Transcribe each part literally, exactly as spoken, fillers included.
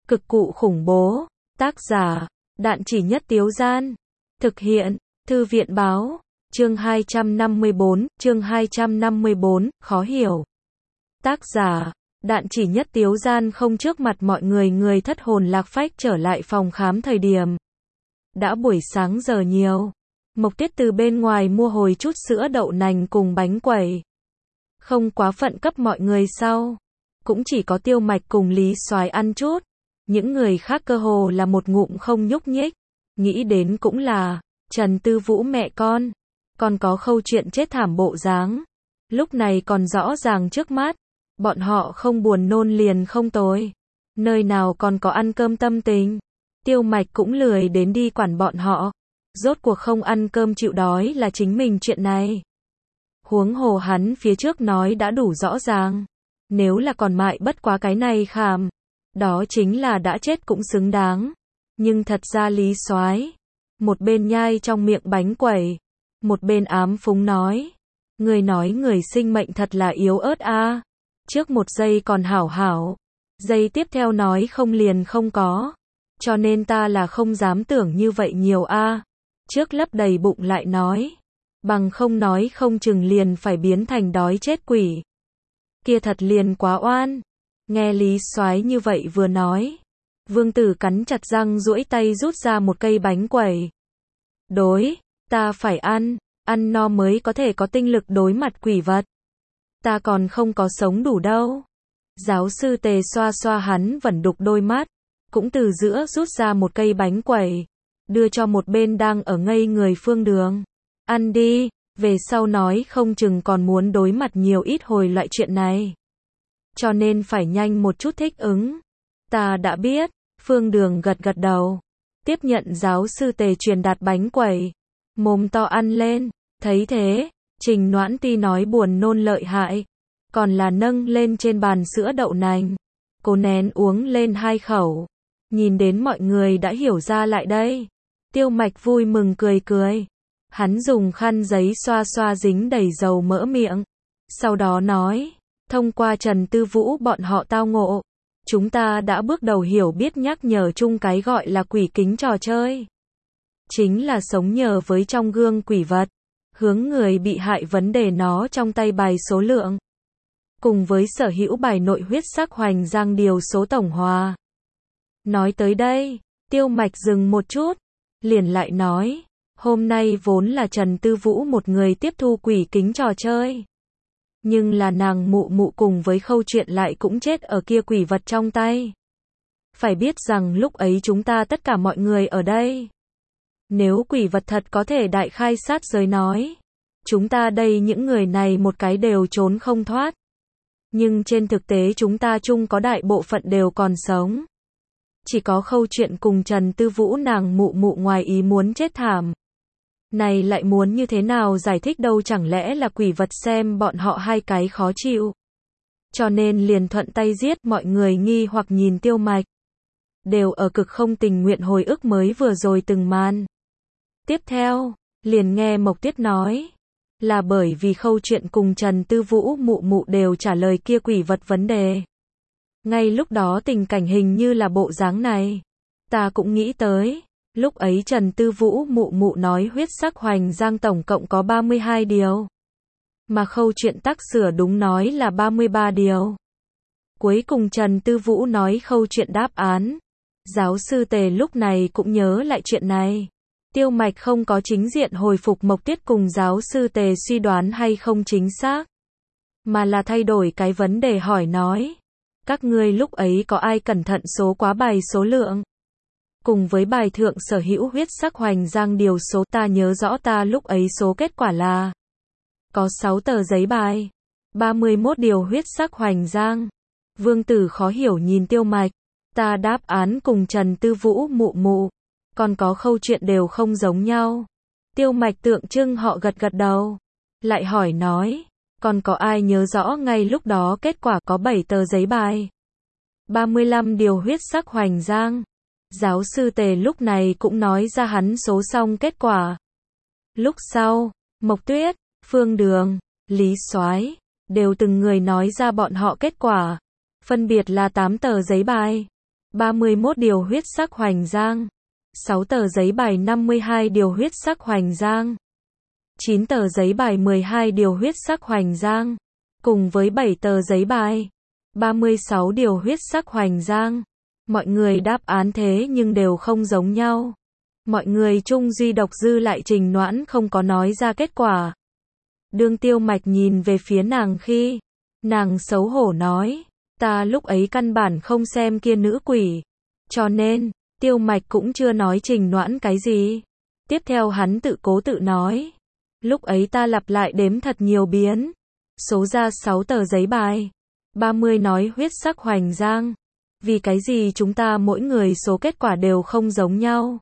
Cực cụ khủng bố. Tác giả, Đạn Chỉ Nhất Tiếu Gian. Thực hiện, Thư viện Báo. Chương hai trăm năm mươi bốn, chương hai trăm năm mươi bốn, khó hiểu. Tác giả, Đạn Chỉ Nhất Tiếu Gian. Không trước mặt mọi người, người thất hồn lạc phách trở lại phòng khám thời điểm. Đã buổi sáng giờ nhiều. Mộc Tiết từ bên ngoài mua hồi chút sữa đậu nành cùng bánh quẩy. Không quá phận cấp mọi người sau. Cũng chỉ có Tiêu Mạch cùng Lý Soái ăn chút. Những người khác cơ hồ là một ngụm không nhúc nhích. Nghĩ đến cũng là Trần Tư Vũ mẹ con. Còn có Khâu chuyện chết thảm bộ dáng. Lúc này còn rõ ràng trước mắt. Bọn họ không buồn nôn liền không tối. Nơi nào còn có ăn cơm tâm tình. Tiêu Mạch cũng lười đến đi quản bọn họ. Rốt cuộc không ăn cơm chịu đói là chính mình chuyện này. Huống hồ hắn phía trước nói đã đủ rõ ràng. Nếu là còn mại bất quá cái này khàm. Đó chính là đã chết cũng xứng đáng. Nhưng thật ra Lý Soái một bên nhai trong miệng bánh quẩy. Một bên ám phúng nói. Người nói người sinh mệnh thật là yếu ớt a. Trước một giây còn hảo hảo. Giây tiếp theo nói không liền không có. Cho nên ta là không dám tưởng như vậy nhiều a. Trước lấp đầy bụng lại nói. Bằng không nói không chừng liền phải biến thành đói chết quỷ. Kia thật liền quá oan. Nghe Lý Soái như vậy vừa nói. Vương Tử cắn chặt răng duỗi tay rút ra một cây bánh quẩy. Đối, ta phải ăn, ăn no mới có thể có tinh lực đối mặt quỷ vật. Ta còn không có sống đủ đâu. Giáo sư Tề xoa xoa hắn vẫn đục đôi mắt. Cũng từ giữa rút ra một cây bánh quẩy. Đưa cho một bên đang ở ngây người Phương Đường. Ăn đi, về sau nói không chừng còn muốn đối mặt nhiều ít hồi loại chuyện này. Cho nên phải nhanh một chút thích ứng. Ta đã biết, Phương Đường gật gật đầu. Tiếp nhận giáo sư Tề truyền đạt bánh quẩy. Mồm to ăn lên, thấy thế, Trình Noãn Ti nói buồn nôn lợi hại. Còn là nâng lên trên bàn sữa đậu nành. Cô nén uống lên hai khẩu. Nhìn đến mọi người đã hiểu ra lại đây. Tiêu Mạch vui mừng cười cười. Hắn dùng khăn giấy xoa xoa dính đầy dầu mỡ miệng. Sau đó nói, thông qua Trần Tư Vũ bọn họ tao ngộ. Chúng ta đã bước đầu hiểu biết nhắc nhở chung cái gọi là quỷ kính trò chơi. Chính là sống nhờ với trong gương quỷ vật. Hướng người bị hại vấn đề nó trong tay bài số lượng. Cùng với sở hữu bài nội huyết sắc hoành giang điều số tổng hòa. Nói tới đây, Tiêu Mạch dừng một chút. Liền lại nói, hôm nay vốn là Trần Tư Vũ một người tiếp thu quỷ kính trò chơi. Nhưng là nàng mụ mụ cùng với Khâu chuyện lại cũng chết ở kia quỷ vật trong tay. Phải biết rằng lúc ấy chúng ta tất cả mọi người ở đây. Nếu quỷ vật thật có thể đại khai sát giới nói. Chúng ta đây những người này một cái đều trốn không thoát. Nhưng trên thực tế chúng ta chung có đại bộ phận đều còn sống. Chỉ có Khâu chuyện cùng Trần Tư Vũ nàng mụ mụ ngoài ý muốn chết thảm. Này lại muốn như thế nào giải thích đâu, chẳng lẽ là quỷ vật xem bọn họ hai cái khó chịu. Cho nên liền thuận tay giết. Mọi người nghi hoặc nhìn Tiêu Mạch. Đều ở cực không tình nguyện hồi ức mới vừa rồi từng màn. Tiếp theo, liền nghe Mộc Tiết nói. Là bởi vì Khâu chuyện cùng Trần Tư Vũ mụ mụ đều trả lời kia quỷ vật vấn đề. Ngay lúc đó tình cảnh hình như là bộ dáng này. Ta cũng nghĩ tới. Lúc ấy Trần Tư Vũ mụ mụ nói huyết sắc hoành giang tổng cộng có ba mươi hai điều. Mà Khâu chuyện tắc sửa đúng nói là ba mươi ba điều. Cuối cùng Trần Tư Vũ nói Khâu chuyện đáp án. Giáo sư Tề lúc này cũng nhớ lại chuyện này. Tiêu Mạch không có chính diện hồi phục Mộc Tiết cùng giáo sư Tề suy đoán hay không chính xác. Mà là thay đổi cái vấn đề hỏi nói. Các ngươi lúc ấy có ai cẩn thận số quá bài số lượng? Cùng với bài thượng sở hữu huyết sắc hoành giang điều số, ta nhớ rõ ta lúc ấy số kết quả là có sáu tờ giấy bài, ba mươi mốt điều huyết sắc hoành giang. Vương Tử khó hiểu nhìn Tiêu Mạch. Ta đáp án cùng Trần Tư Vũ mụ mụ. Còn có Khâu chuyện đều không giống nhau. Tiêu Mạch tượng trưng họ gật gật đầu. Lại hỏi nói. Còn có ai nhớ rõ ngay lúc đó kết quả có bảy tờ giấy bài. ba mươi lăm điều huyết sắc hoành giang. Giáo sư Tề lúc này cũng nói ra hắn số xong kết quả. Lúc sau, Mộc Tuyết, Phương Đường, Lý Soái đều từng người nói ra bọn họ kết quả. Phân biệt là tám tờ giấy bài, ba mươi mốt điều huyết sắc hoành giang. sáu tờ giấy bài năm mươi hai điều huyết sắc hoành giang. chín tờ giấy bài mười hai điều huyết sắc hoành giang. Cùng với bảy tờ giấy bài. ba mươi sáu điều huyết sắc hoành giang. Mọi người đáp án thế nhưng đều không giống nhau. Mọi người chung duy độc dư lại Trình Noãn không có nói ra kết quả. Đương Tiêu Mạch nhìn về phía nàng khi, nàng xấu hổ nói, ta lúc ấy căn bản không xem kia nữ quỷ. Cho nên, Tiêu Mạch cũng chưa nói Trình Noãn cái gì. Tiếp theo hắn tự cố tự nói, lúc ấy ta lặp lại đếm thật nhiều biến. Số ra sáu tờ giấy bài. ba mươi nói huyết sắc hoành giang. Vì cái gì chúng ta mỗi người số kết quả đều không giống nhau?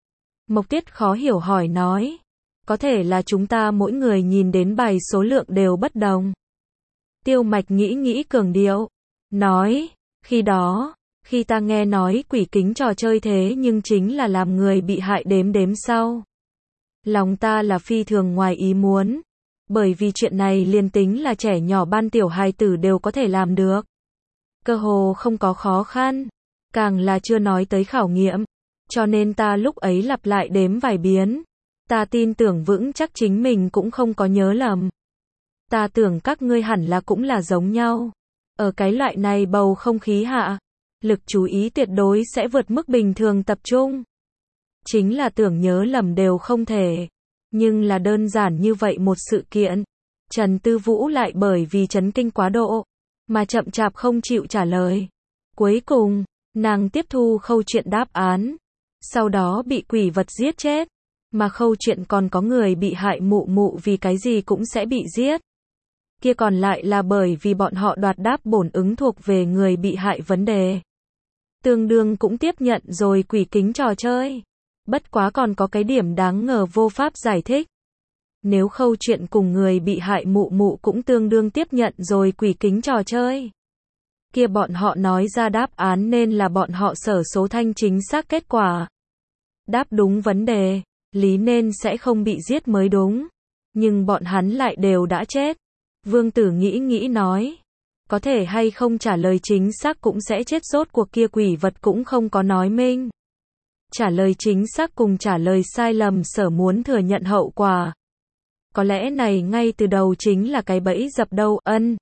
Mộc Tiết khó hiểu hỏi nói. Có thể là chúng ta mỗi người nhìn đến bài số lượng đều bất đồng. Tiêu Mạch nghĩ nghĩ cường điệu. Nói, khi đó, khi ta nghe nói quỷ kính trò chơi thế nhưng chính là làm người bị hại đếm đếm sau. Lòng ta là phi thường ngoài ý muốn. Bởi vì chuyện này liền tính là trẻ nhỏ ban tiểu hài tử đều có thể làm được. Cơ hồ không có khó khăn. Càng là chưa nói tới khảo nghiệm. Cho nên ta lúc ấy lặp lại đếm vài biến. Ta tin tưởng vững chắc chính mình cũng không có nhớ lầm. Ta tưởng các ngươi hẳn là cũng là giống nhau. Ở cái loại này bầu không khí hạ, lực chú ý tuyệt đối sẽ vượt mức bình thường tập trung. Chính là tưởng nhớ lầm đều không thể. Nhưng là đơn giản như vậy một sự kiện. Trần Tư Vũ lại bởi vì chấn kinh quá độ, mà chậm chạp không chịu trả lời. Cuối cùng, nàng tiếp thu khâu chuyện đáp án. Sau đó bị quỷ vật giết chết. Mà khâu chuyện còn có người bị hại mụ mụ vì cái gì cũng sẽ bị giết. Kia còn lại là bởi vì bọn họ đoạt đáp bổn ứng thuộc về người bị hại vấn đề. Tương đương cũng tiếp nhận rồi quỷ kính trò chơi. Bất quá còn có cái điểm đáng ngờ vô pháp giải thích. Nếu khâu chuyện cùng người bị hại mụ mụ cũng tương đương tiếp nhận rồi quỷ kính trò chơi. Kia bọn họ nói ra đáp án nên là bọn họ sở số thanh chính xác kết quả. Đáp đúng vấn đề, lý nên sẽ không bị giết mới đúng. Nhưng bọn hắn lại đều đã chết. Vương Tử nghĩ nghĩ nói. Có thể hay không trả lời chính xác cũng sẽ chết, rốt cuộc kia quỷ vật cũng không có nói minh. Trả lời chính xác cùng trả lời sai lầm sở muốn thừa nhận hậu quả. Có lẽ này ngay từ đầu chính là cái bẫy dập đâu, ân.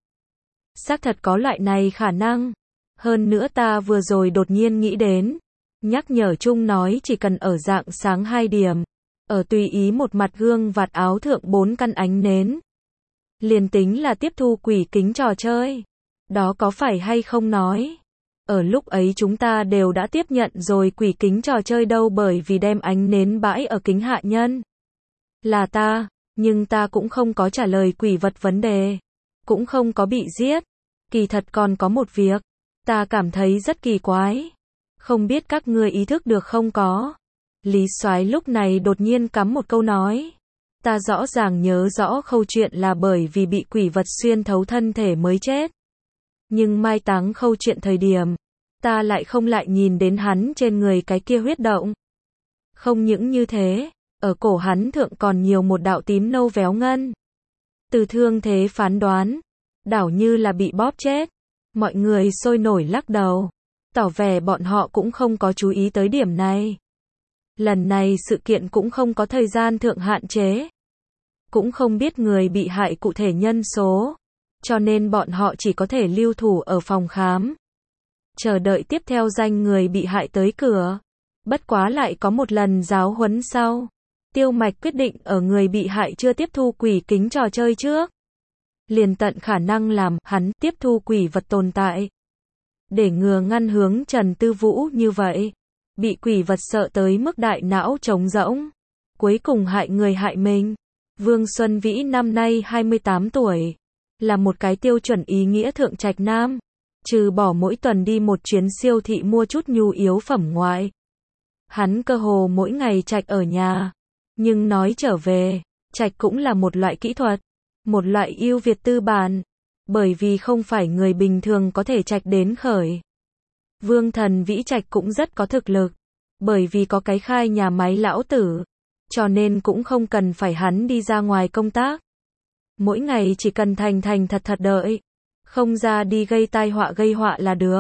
Xác thật có loại này khả năng. Hơn nữa ta vừa rồi đột nhiên nghĩ đến. Nhắc nhở chung nói chỉ cần ở dạng sáng hai điểm. Ở tùy ý một mặt gương vạt áo thượng bốn căn ánh nến. Liền tính là tiếp thu quỷ kính trò chơi. Đó có phải hay không nói. Ở lúc ấy chúng ta đều đã tiếp nhận rồi quỷ kính trò chơi đâu, bởi vì đem ánh nến bãi ở kính hạ nhân. Là ta, nhưng ta cũng không có trả lời quỷ vật vấn đề. Cũng không có bị giết. Kỳ thật còn có một việc. Ta cảm thấy rất kỳ quái. Không biết các ngươi ý thức được không có. Lý Soái lúc này đột nhiên cắm một câu nói. Ta rõ ràng nhớ rõ khâu chuyện là bởi vì bị quỷ vật xuyên thấu thân thể mới chết. Nhưng mai táng khâu chuyện thời điểm, ta lại không lại nhìn đến hắn trên người cái kia huyết động. Không những như thế, ở cổ hắn thượng còn nhiều một đạo tím nâu véo ngân. Từ thương thế phán đoán, đảo như là bị bóp chết. Mọi người sôi nổi lắc đầu, tỏ vẻ bọn họ cũng không có chú ý tới điểm này. Lần này sự kiện cũng không có thời gian thượng hạn chế. Cũng không biết người bị hại cụ thể nhân số. Cho nên bọn họ chỉ có thể lưu thủ ở phòng khám. Chờ đợi tiếp theo danh người bị hại tới cửa. Bất quá lại có một lần giáo huấn sau. Tiêu Mạch quyết định ở người bị hại chưa tiếp thu quỷ kính trò chơi trước. Liền tận khả năng làm hắn tiếp thu quỷ vật tồn tại. Để ngừa ngăn hướng Trần Tư Vũ như vậy. Bị quỷ vật sợ tới mức đại não trống rỗng. Cuối cùng hại người hại mình. Vương Xuân Vĩ năm nay hai mươi tám tuổi. Là một cái tiêu chuẩn ý nghĩa thượng trạch nam. Trừ bỏ mỗi tuần đi một chuyến siêu thị mua chút nhu yếu phẩm ngoại. Hắn cơ hồ mỗi ngày trạch ở nhà. Nhưng nói trở về, trạch cũng là một loại kỹ thuật. Một loại ưu việt tư bản. Bởi vì không phải người bình thường có thể trạch đến khởi. Vương Thần Vĩ trạch cũng rất có thực lực. Bởi vì có cái khai nhà máy lão tử. Cho nên cũng không cần phải hắn đi ra ngoài công tác. Mỗi ngày chỉ cần thành thành thật thật đợi. Không ra đi gây tai họa gây họa là được.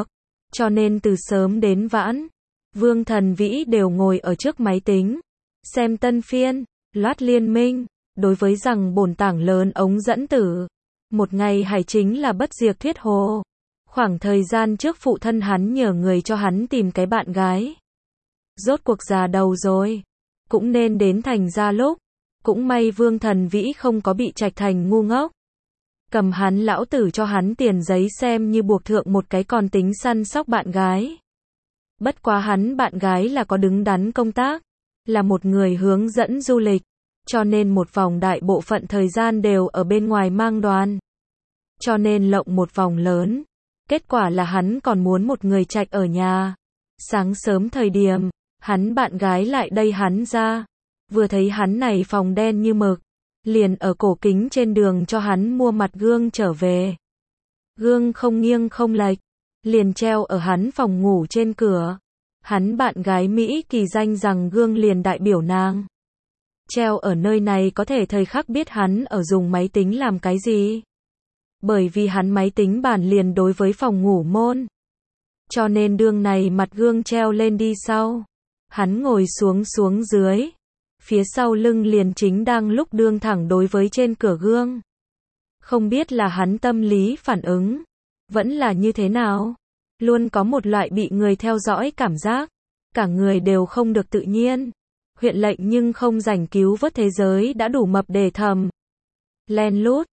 Cho nên từ sớm đến vãn, Vương Thần Vĩ đều ngồi ở trước máy tính, xem tân phiên, loát liên minh, đối với rằng bổn tảng lớn ống dẫn tử. Một ngày hải chính là bất diệt thuyết hồ. Khoảng thời gian trước phụ thân hắn nhờ người cho hắn tìm cái bạn gái. Rốt cuộc già đầu rồi, cũng nên đến thành ra lúc. Cũng may Vương Thần Vĩ không có bị Trạch Thành ngu ngốc. Cầm hắn lão tử cho hắn tiền giấy xem như buộc thượng một cái còn tính săn sóc bạn gái. Bất quá hắn bạn gái là có đứng đắn công tác, là một người hướng dẫn du lịch, cho nên một vòng đại bộ phận thời gian đều ở bên ngoài mang đoàn. Cho nên lộng một vòng lớn, kết quả là hắn còn muốn một người Trạch ở nhà. Sáng sớm thời điểm, hắn bạn gái lại đây hắn ra, vừa thấy hắn này phòng đen như mực, liền ở cổ kính trên đường cho hắn mua mặt gương trở về. Gương không nghiêng không lệch, liền treo ở hắn phòng ngủ trên cửa. Hắn bạn gái Mỹ kỳ danh rằng gương liền đại biểu nàng. Treo ở nơi này có thể thời khắc biết hắn ở dùng máy tính làm cái gì. Bởi vì hắn máy tính bản liền đối với phòng ngủ môn. Cho nên đương này mặt gương treo lên đi sau. Hắn ngồi xuống xuống dưới. Phía sau lưng liền chính đang lúc đương thẳng đối với trên cửa gương. Không biết là hắn tâm lý phản ứng, vẫn là như thế nào. Luôn có một loại bị người theo dõi cảm giác. Cả người đều không được tự nhiên. Huyện lệnh nhưng không rảnh cứu vớt thế giới đã đủ mập để thầm. Len lút,